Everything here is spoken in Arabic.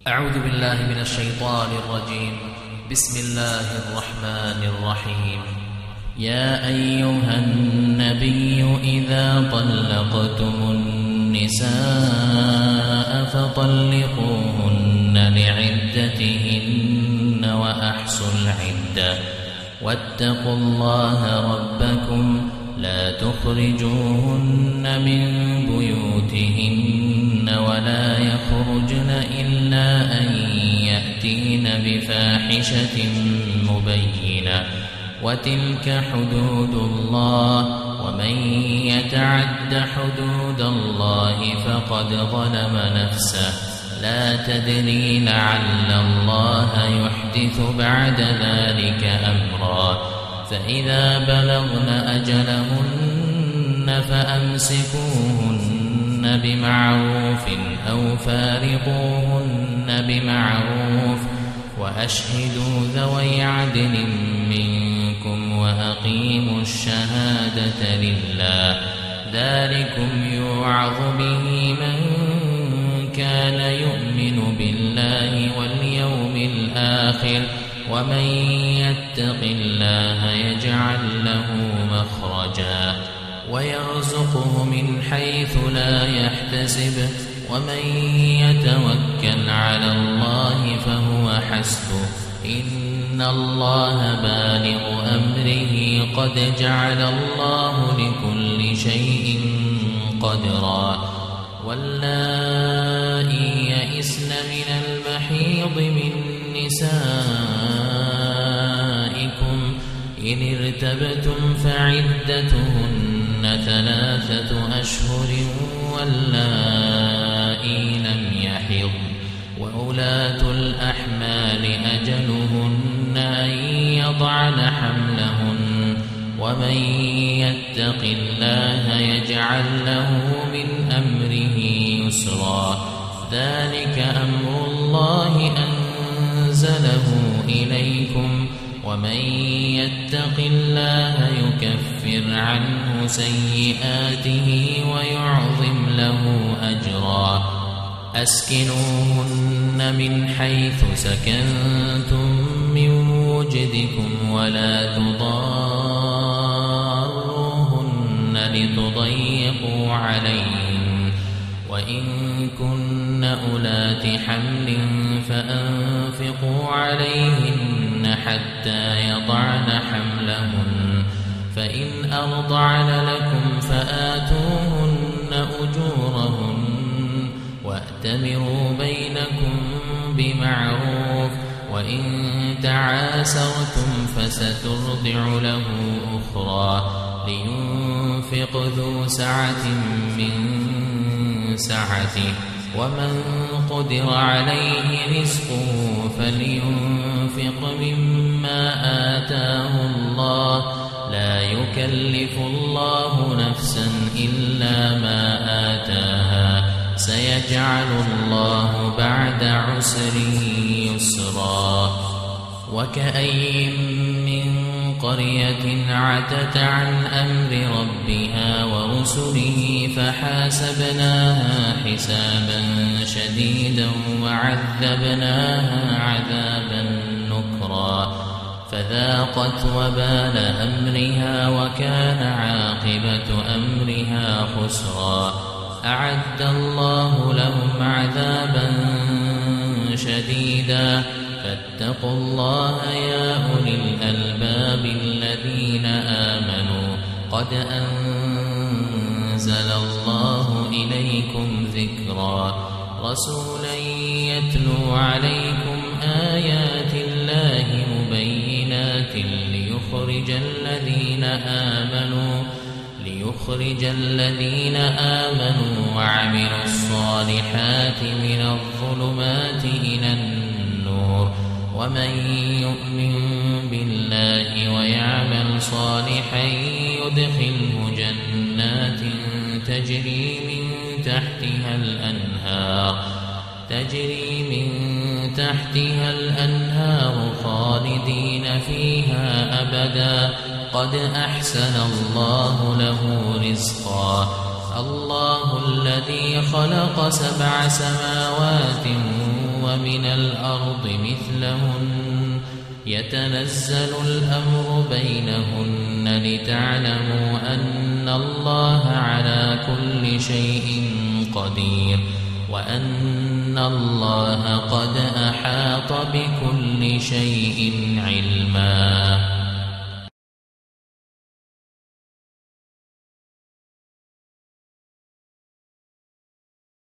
أعوذ بالله من الشيطان الرجيم. بسم الله الرحمن الرحيم. يا أيها النبي إذا طلقتم النساء فطلقوهن لعدتهن وأحصوا العدة واتقوا الله ربكم لا تخرجوهن من بيوتهن ولا يخرجن إلا أن يأتين بفاحشة مبينة وتلك حدود الله ومن يتعد حدود الله فقد ظلم نفسه لا تدري لعل الله يحدث بعد ذلك أمرا فإذا بلغن أجلهن فأمسكوهن بمعروف أو فارقوهن بمعروف وأشهدوا ذوي عدل منكم وأقيموا الشهادة لله ذلكم يوعظ به من كان يؤمن بالله واليوم الآخر ومن يتق الله يجعل له مخرجا ويرزقه من حيث لا يحتسب ومن يتوكل على الله فهو حسبه إن الله بالغ أمره قد جعل الله لكل شيء قدرا واللائي يئسن من المحيض من نسائكم إن ارتبتم فعدتهن 3 أشهر واللائي لم يحضن وأولاة الأحمال أجلهن أن يضعن حملهن ومن يتق الله يجعل له من أمره يسرا ذلك أمر الله أنزله إليكم ومن يتق الله يكفر عنه سيئاته ويعظم له أجرا أسكنوهن من حيث سكنتم من وجدكم ولا تضاروهن لتضيقوا عليهن وإن كن أولات حمل فأنفقوا عليهن حتى يضعن حملهن فإن أرضعن لكم فآتوهن أجورهن وأتمروا بينكم بمعروف وإن تعاسرتم فسترضع له أخرى لينفق ذو سعة من سعته ومن قدر عليه رزقه فلينفق مما آتاه الله لا يكلف الله نفسا إلا ما آتاها سيجعل الله بعد عسر يسرا وكأي من قرية عتت عن أمر ربها ورسله فحاسبناها حسابا شديدا وعذبناها عذابا نكرا فذاقت وبال أمرها وكان عاقبة أمرها خسرا أعد الله لهم عذابا شديدا فاتقوا الله يا أولي الألباب الذين آمنوا قد أنزل الله إليكم ذكرا رسولا يتلو عليكم آيات الله مبينات ليخرج الذين آمنوا وعملوا الصالحات من الظلمات إلى النور ومن يؤمن بالله ويعمل صالحا يدخله جنات تجري من تحتها الأنهار خالدين فيها أبدا قد أحسن الله له رزقا الله الذي خلق 7 سماوات ومن الأرض مثلهن يتنزل الأمر بينهن لتعلموا أن الله على كل شيء قدير وأن الله قد أحاط بكل شيء علما.